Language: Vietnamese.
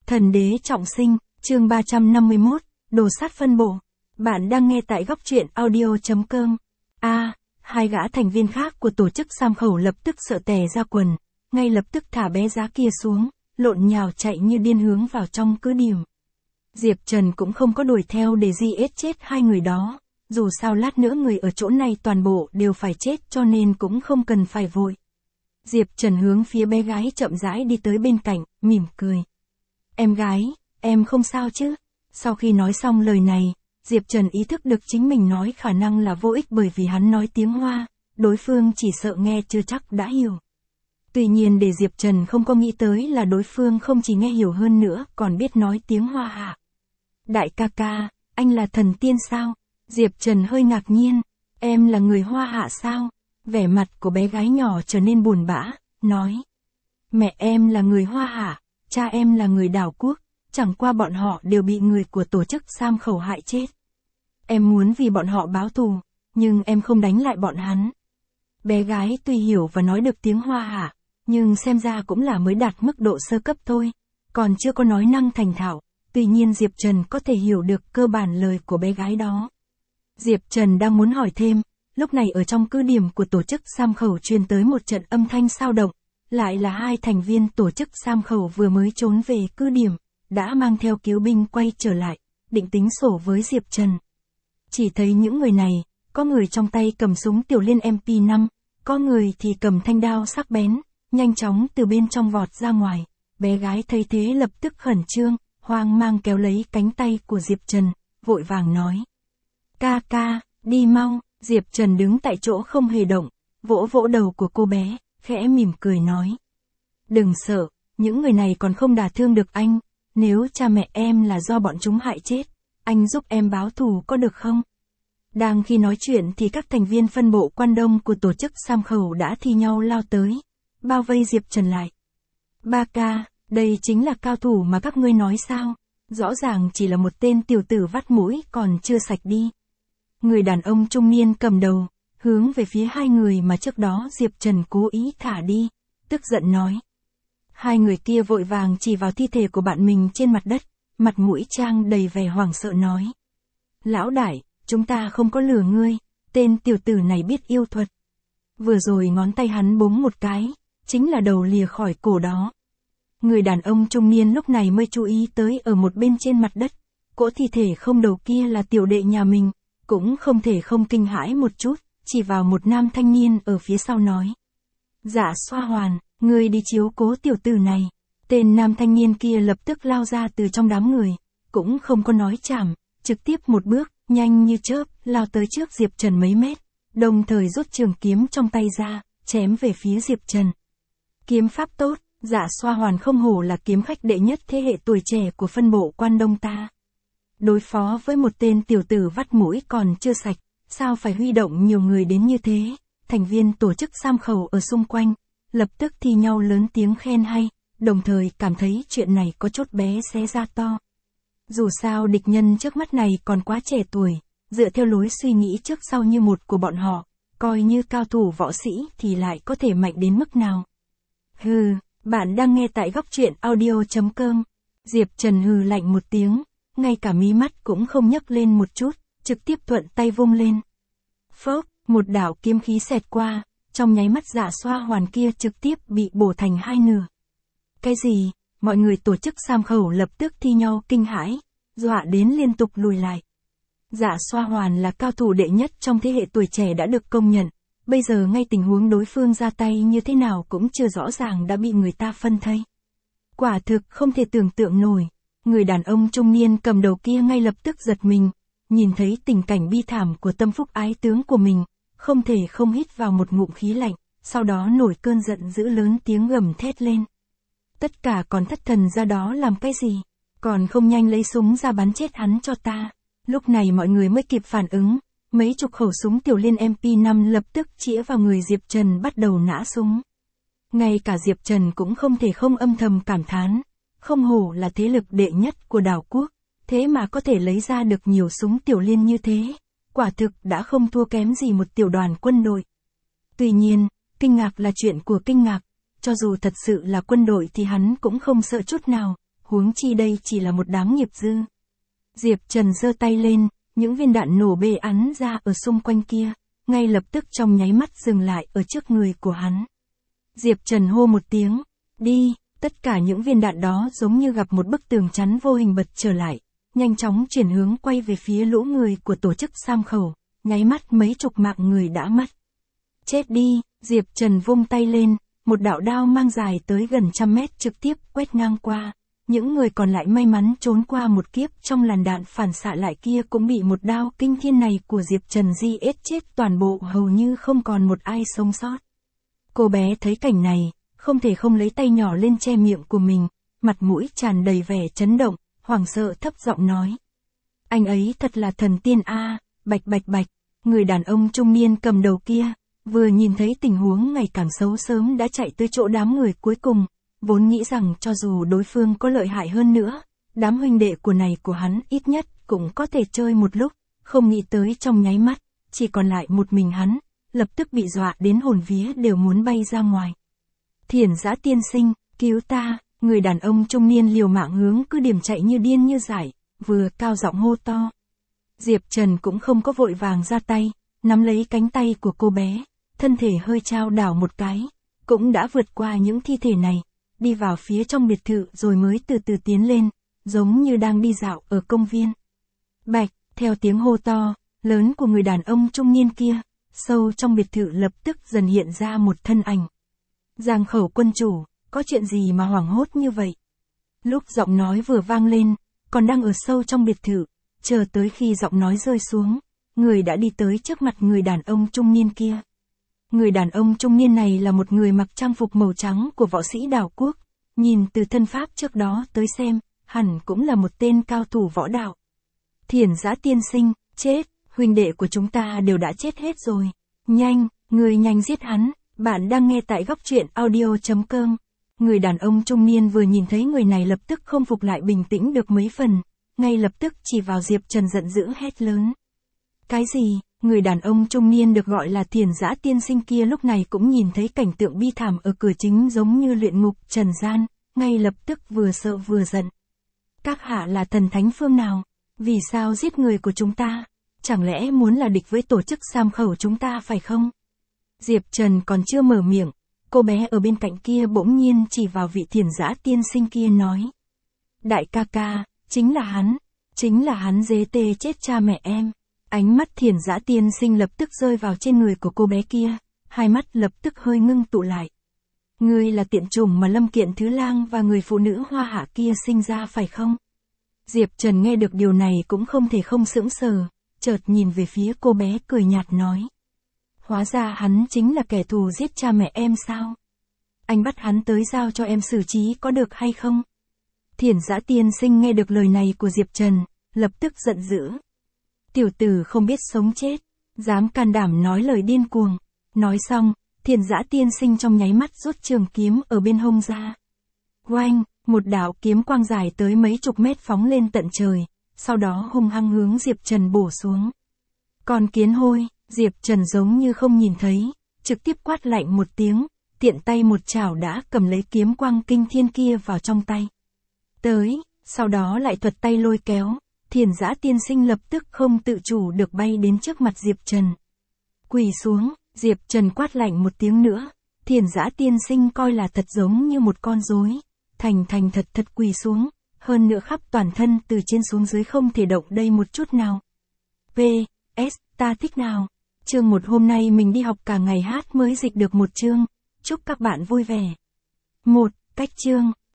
Thần đế trọng sinh, chương 351, đồ sát phân bổ. Bạn đang nghe tại góc truyện audio.com. Hai gã thành viên khác của tổ chức Sam Khẩu lập tức sợ tè ra quần, ngay lập tức thả bé giá kia xuống, lộn nhào chạy như điên hướng vào trong cứ điểm. Diệp Trần cũng không có đuổi theo để giết chết hai người đó, dù sao lát nữa người ở chỗ này toàn bộ đều phải chết cho nên cũng không cần phải vội. Diệp Trần hướng phía bé gái chậm rãi đi tới bên cạnh, mỉm cười. Em gái, em không sao chứ? Sau khi nói xong lời này, Diệp Trần ý thức được chính mình nói khả năng là vô ích bởi vì hắn nói tiếng Hoa, đối phương chỉ sợ nghe chưa chắc đã hiểu. Tuy nhiên để Diệp Trần không có nghĩ tới là đối phương không chỉ nghe hiểu hơn nữa còn biết nói tiếng Hoa hạ. Đại ca ca, anh là thần tiên sao? Diệp Trần hơi ngạc nhiên, em là người Hoa hạ sao? Vẻ mặt của bé gái nhỏ trở nên buồn bã, nói. Mẹ em là người Hoa hạ, cha em là người đảo quốc, chẳng qua bọn họ đều bị người của tổ chức Sam Khẩu hại chết. Em muốn vì bọn họ báo thù, nhưng em không đánh lại bọn hắn. Bé gái tuy hiểu và nói được tiếng Hoa hạ, nhưng xem ra cũng là mới đạt mức độ sơ cấp thôi, còn chưa có nói năng thành thạo, tuy nhiên Diệp Trần có thể hiểu được cơ bản lời của bé gái đó. Diệp Trần đang muốn hỏi thêm, lúc này ở trong cứ điểm của tổ chức Sam Khẩu truyền tới một trận âm thanh sao động, lại là hai thành viên tổ chức Sam Khẩu vừa mới trốn về cứ điểm, đã mang theo cứu binh quay trở lại, định tính sổ với Diệp Trần. Chỉ thấy những người này, có người trong tay cầm súng tiểu liên MP5, có người thì cầm thanh đao sắc bén, nhanh chóng từ bên trong vọt ra ngoài. Bé gái thấy thế lập tức khẩn trương, hoang mang kéo lấy cánh tay của Diệp Trần, vội vàng nói. Ca ca, đi mau. Diệp Trần đứng tại chỗ không hề động, vỗ vỗ đầu của cô bé, khẽ mỉm cười nói. Đừng sợ, những người này còn không đả thương được anh, nếu cha mẹ em là do bọn chúng hại chết, anh giúp em báo thù có được không? Đang khi nói chuyện thì các thành viên phân bộ quan đông của tổ chức Sam Khẩu đã thi nhau lao tới, bao vây Diệp Trần lại. Ba ca, đây chính là cao thủ mà các ngươi nói sao? Rõ ràng chỉ là một tên tiểu tử vắt mũi còn chưa sạch đi. Người đàn ông trung niên cầm đầu, hướng về phía hai người mà trước đó Diệp Trần cố ý thả đi, tức giận nói. Hai người kia vội vàng chỉ vào thi thể của bạn mình trên mặt đất, mặt mũi trang đầy vẻ hoảng sợ nói. Lão đại, chúng ta không có lừa ngươi, tên tiểu tử này biết yêu thuật. Vừa rồi ngón tay hắn búng một cái, chính là đầu lìa khỏi cổ đó. Người đàn ông trung niên lúc này mới chú ý tới ở một bên trên mặt đất, cỗ thi thể không đầu kia là tiểu đệ nhà mình. Cũng không thể không kinh hãi một chút, chỉ vào một nam thanh niên ở phía sau nói. Dạ Xoa Hoàn, ngươi đi chiếu cố tiểu tử này. Tên nam thanh niên kia lập tức lao ra từ trong đám người, cũng không có nói chảm, trực tiếp một bước, nhanh như chớp, lao tới trước Diệp Trần mấy mét, đồng thời rút trường kiếm trong tay ra, chém về phía Diệp Trần. Kiếm pháp tốt, Dạ Xoa Hoàn không hổ là kiếm khách đệ nhất thế hệ tuổi trẻ của phân bộ quan đông ta. Đối phó với một tên tiểu tử vắt mũi còn chưa sạch, sao phải huy động nhiều người đến như thế? Thành viên tổ chức Sam Khẩu ở xung quanh, lập tức thi nhau lớn tiếng khen hay, đồng thời cảm thấy chuyện này có chút bé xé ra to. Dù sao địch nhân trước mắt này còn quá trẻ tuổi, dựa theo lối suy nghĩ trước sau như một của bọn họ, coi như cao thủ võ sĩ thì lại có thể mạnh đến mức nào. Hừ, bạn đang nghe tại góc truyện audio.com. Diệp Trần hừ lạnh một tiếng. Ngay cả mí mắt cũng không nhấc lên một chút, trực tiếp thuận tay vung lên. Phốc, một đạo kiếm khí xẹt qua, trong nháy mắt Dạ Xoa Hoàn kia trực tiếp bị bổ thành hai nửa. Cái gì? Mọi người tổ chức Sam Khẩu lập tức thi nhau kinh hãi, dọa đến liên tục lùi lại. Dạ Xoa Hoàn là cao thủ đệ nhất trong thế hệ tuổi trẻ đã được công nhận, bây giờ ngay tình huống đối phương ra tay như thế nào cũng chưa rõ ràng đã bị người ta phân thây. Quả thực không thể tưởng tượng nổi. Người đàn ông trung niên cầm đầu kia ngay lập tức giật mình, nhìn thấy tình cảnh bi thảm của tâm phúc ái tướng của mình, không thể không hít vào một ngụm khí lạnh, sau đó nổi cơn giận dữ lớn tiếng gầm thét lên. Tất cả còn thất thần ra đó làm cái gì? Còn không nhanh lấy súng ra bắn chết hắn cho ta. Lúc này mọi người mới kịp phản ứng, mấy chục khẩu súng tiểu liên MP5 lập tức chĩa vào người Diệp Trần bắt đầu nã súng. Ngay cả Diệp Trần cũng không thể không âm thầm cảm thán. Không hổ là thế lực đệ nhất của đảo quốc, thế mà có thể lấy ra được nhiều súng tiểu liên như thế, quả thực đã không thua kém gì một tiểu đoàn quân đội. Tuy nhiên, kinh ngạc là chuyện của kinh ngạc, cho dù thật sự là quân đội thì hắn cũng không sợ chút nào, huống chi đây chỉ là một đám nghiệp dư. Diệp Trần giơ tay lên, những viên đạn nổ bê ắn ra ở xung quanh kia, ngay lập tức trong nháy mắt dừng lại ở trước người của hắn. Diệp Trần hô một tiếng, đi, tất cả những viên đạn đó giống như gặp một bức tường chắn vô hình bật trở lại, nhanh chóng chuyển hướng quay về phía lũ người của tổ chức Sam Khẩu, nháy mắt mấy chục mạng người đã mất. Chết đi, Diệp Trần vung tay lên, một đạo đao mang dài tới gần 100 mét trực tiếp quét ngang qua. Những người còn lại may mắn trốn qua một kiếp trong làn đạn phản xạ lại kia cũng bị một đao kinh thiên này của Diệp Trần giết chết toàn bộ, hầu như không còn một ai sống sót. Cô bé thấy cảnh này, không thể không lấy tay nhỏ lên che miệng của mình, mặt mũi tràn đầy vẻ chấn động, hoảng sợ thấp giọng nói. Anh ấy thật là thần tiên a, bạch bạch bạch, người đàn ông trung niên cầm đầu kia, vừa nhìn thấy tình huống ngày càng xấu sớm đã chạy tới chỗ đám người cuối cùng, vốn nghĩ rằng cho dù đối phương có lợi hại hơn nữa, đám huynh đệ của hắn ít nhất cũng có thể chơi một lúc, không nghĩ tới trong nháy mắt, chỉ còn lại một mình hắn, lập tức bị dọa đến hồn vía đều muốn bay ra ngoài. Thiển Giã tiên sinh, cứu ta, người đàn ông trung niên liều mạng hướng cứ điểm chạy như điên như dại, vừa cao giọng hô to. Diệp Trần cũng không có vội vàng ra tay, nắm lấy cánh tay của cô bé, thân thể hơi chao đảo một cái, cũng đã vượt qua những thi thể này, đi vào phía trong biệt thự rồi mới từ từ tiến lên, giống như đang đi dạo ở công viên. Bạch, theo tiếng hô to, lớn của người đàn ông trung niên kia, sâu trong biệt thự lập tức dần hiện ra một thân ảnh. Giang Khẩu quân chủ, có chuyện gì mà hoảng hốt như vậy? Lúc giọng nói vừa vang lên, còn đang ở sâu trong biệt thự, chờ tới khi giọng nói rơi xuống, người đã đi tới trước mặt người đàn ông trung niên kia. Người đàn ông trung niên này là một người mặc trang phục màu trắng của võ sĩ đảo quốc, nhìn từ thân pháp trước đó tới xem, hẳn cũng là một tên cao thủ võ đạo. Thiển Giã tiên sinh, chết, huynh đệ của chúng ta đều đã chết hết rồi. Nhanh, người nhanh giết hắn, bạn đang nghe tại góc truyện audio.com. Người đàn ông trung niên vừa nhìn thấy người này lập tức không phục lại bình tĩnh được mấy phần, ngay lập tức chỉ vào Diệp Trần giận dữ hét lớn. Cái gì? Người đàn ông trung niên được gọi là Thiển Giã tiên sinh kia lúc này cũng nhìn thấy cảnh tượng bi thảm ở cửa chính giống như luyện ngục trần gian, ngay lập tức vừa sợ vừa giận. Các hạ là thần thánh phương nào? Vì sao giết người của chúng ta? Chẳng lẽ muốn là địch với tổ chức Sam Khẩu chúng ta phải không? Diệp Trần còn chưa mở miệng, cô bé ở bên cạnh kia bỗng nhiên chỉ vào vị Thiển Giã tiên sinh kia nói. Đại ca ca, chính là hắn dế tê chết cha mẹ em. Ánh mắt Thiển Giã tiên sinh lập tức rơi vào trên người của cô bé kia, hai mắt lập tức hơi ngưng tụ lại. Ngươi là tiện chủng mà Lâm Kiện Thứ Lang và người phụ nữ Hoa Hạ kia sinh ra phải không? Diệp Trần nghe được điều này cũng không thể không sững sờ, chợt nhìn về phía cô bé cười nhạt nói. Hóa ra hắn chính là kẻ thù giết cha mẹ em sao? Anh bắt hắn tới giao cho em xử trí có được hay không? Thiển Giã tiên sinh nghe được lời này của Diệp Trần, lập tức giận dữ. Tiểu tử không biết sống chết, dám can đảm nói lời điên cuồng. Nói xong, Thiển Giã tiên sinh trong nháy mắt rút trường kiếm ở bên hông ra. Oanh, một đạo kiếm quang dài tới mấy chục mét phóng lên tận trời, sau đó hung hăng hướng Diệp Trần bổ xuống. Con kiến hôi, Diệp Trần giống như không nhìn thấy, trực tiếp quát lạnh một tiếng, tiện tay một chảo đã cầm lấy kiếm quang kinh thiên kia vào trong tay. Tới, sau đó lại thuật tay lôi kéo. Thiển Giã tiên sinh lập tức không tự chủ được bay đến trước mặt Diệp Trần. Quỳ xuống, Diệp Trần quát lạnh một tiếng nữa, Thiển Giã tiên sinh coi là thật giống như một con rối, thành thật quỳ xuống, hơn nữa khắp toàn thân từ trên xuống dưới không thể động đây một chút nào. V.S. Ta thích nào. Chương 1 hôm nay mình đi học cả ngày hát mới dịch được một chương, chúc các bạn vui vẻ. 1. Cách chương.